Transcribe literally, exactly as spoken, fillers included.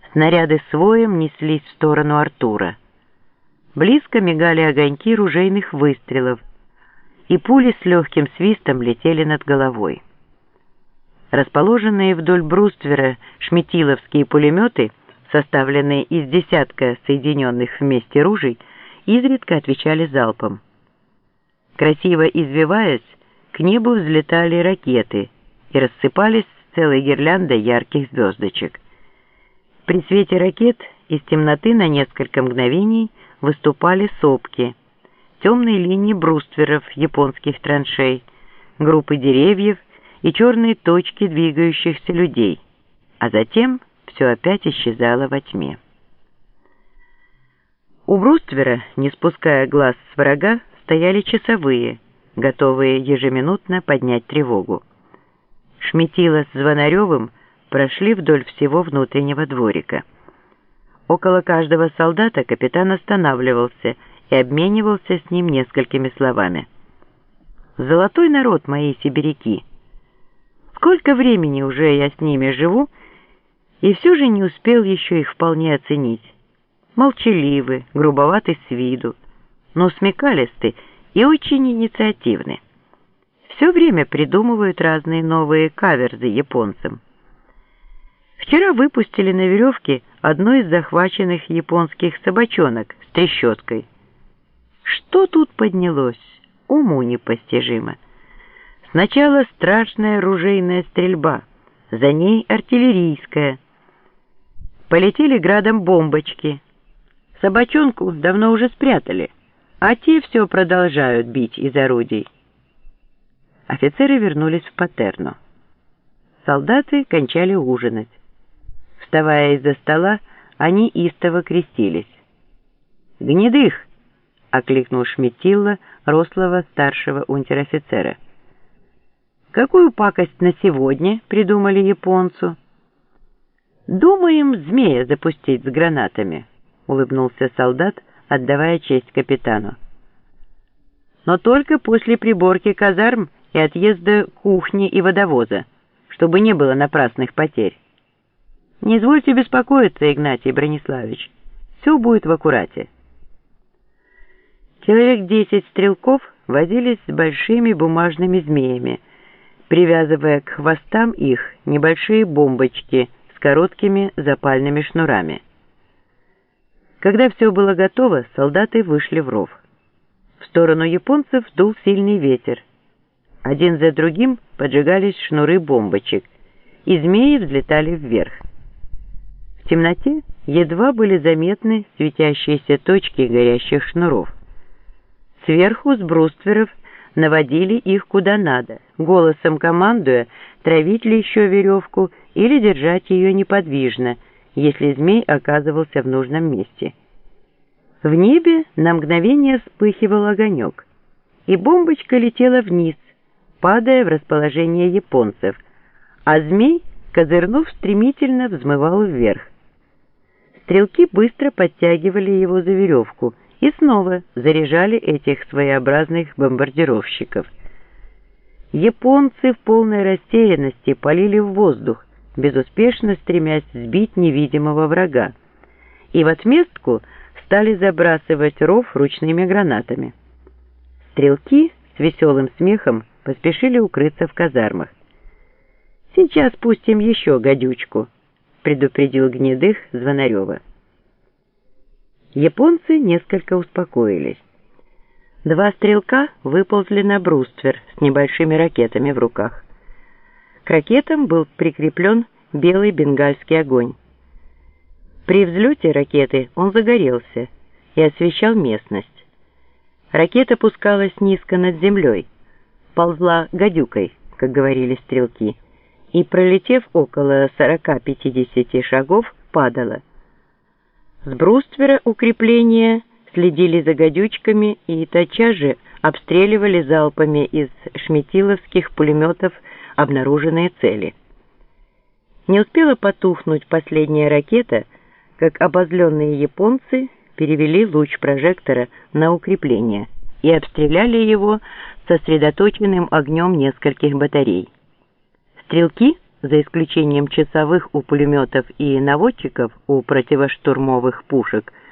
Снаряды своем неслись в сторону Артура. Близко мигали огоньки ружейных выстрелов, и пули с легким свистом летели над головой. Расположенные вдоль бруствера шметиловские пулеметы, составленные из десятка соединенных вместе ружей, изредка отвечали залпом. Красиво извиваясь, к небу взлетали ракеты и рассыпались целой гирляндой ярких звездочек. При свете ракет из темноты на несколько мгновений выступали сопки, темные линии брустверов японских траншей, группы деревьев и черные точки двигающихся людей, а затем все опять исчезало во тьме. У бруствера, не спуская глаз с врага, стояли часовые, готовые ежеминутно поднять тревогу. Шметила с Звонаревым прошли вдоль всего внутреннего дворика. Около каждого солдата капитан останавливался и обменивался с ним несколькими словами. «Золотой народ, мои сибиряки! Сколько времени уже я с ними живу, и все же не успел еще их вполне оценить. Молчаливы, грубоваты с виду, но смекалисты и очень инициативны. Все время придумывают разные новые каверзы японцам. Вчера выпустили на веревке одну из захваченных японских собачонок с трещоткой. Что тут поднялось? Уму непостижимо. Сначала страшная ружейная стрельба, за ней артиллерийская. Полетели градом бомбочки. Собачонку давно уже спрятали, а те все продолжают бить из орудий. Офицеры вернулись в Патерно. Солдаты кончали ужинать. Вставая из-за стола, они истово крестились. «Гнедых!» — окликнул Шметилла, рослого старшего унтер-офицера. «Какую пакость на сегодня придумали японцу?» «Думаем змея запустить с гранатами», — улыбнулся солдат, отдавая честь капитану. «Но только после приборки казарм и отъезда кухни и водовоза, чтобы не было напрасных потерь. Не извольте беспокоиться, Игнатий Брониславич, все будет в аккурате». Человек десять стрелков возились с большими бумажными змеями, привязывая к хвостам их небольшие бомбочки с короткими запальными шнурами. Когда все было готово, солдаты вышли в ров. В сторону японцев дул сильный ветер. Один за другим поджигались шнуры бомбочек, и змеи взлетали вверх. В темноте едва были заметны светящиеся точки горящих шнуров. Сверху с брустверов наводили их куда надо, голосом командуя, травить ли еще веревку или держать ее неподвижно, если змей оказывался в нужном месте. В небе на мгновение вспыхивал огонек, и бомбочка летела вниз, падая в расположение японцев, а змей, козырнув, стремительно взмывал вверх. Стрелки быстро подтягивали его за веревку и снова заряжали этих своеобразных бомбардировщиков. Японцы в полной растерянности палили в воздух, безуспешно стремясь сбить невидимого врага, и в отместку стали забрасывать ров ручными гранатами. Стрелки с веселым смехом поспешили укрыться в казармах. «Сейчас пустим еще гадючку», — предупредил Гнедых Звонарева. Японцы несколько успокоились. Два стрелка выползли на бруствер с небольшими ракетами в руках. К ракетам был прикреплен белый бенгальский огонь. При взлете ракеты он загорелся и освещал местность. Ракета пускалась низко над землей, ползла гадюкой, как говорили стрелки, и, пролетев около сорока-пятидесяти шагов, падала. С бруствера укрепления следили за гадючками и тотчас же обстреливали залпами из шметиловских пулеметов обнаруженные цели. Не успела потухнуть последняя ракета, как обозленные японцы перевели луч прожектора на укрепление и обстреляли его сосредоточенным огнем нескольких батарей. Стрелки за исключением часовых у пулеметов и наводчиков у противоштурмовых пушек,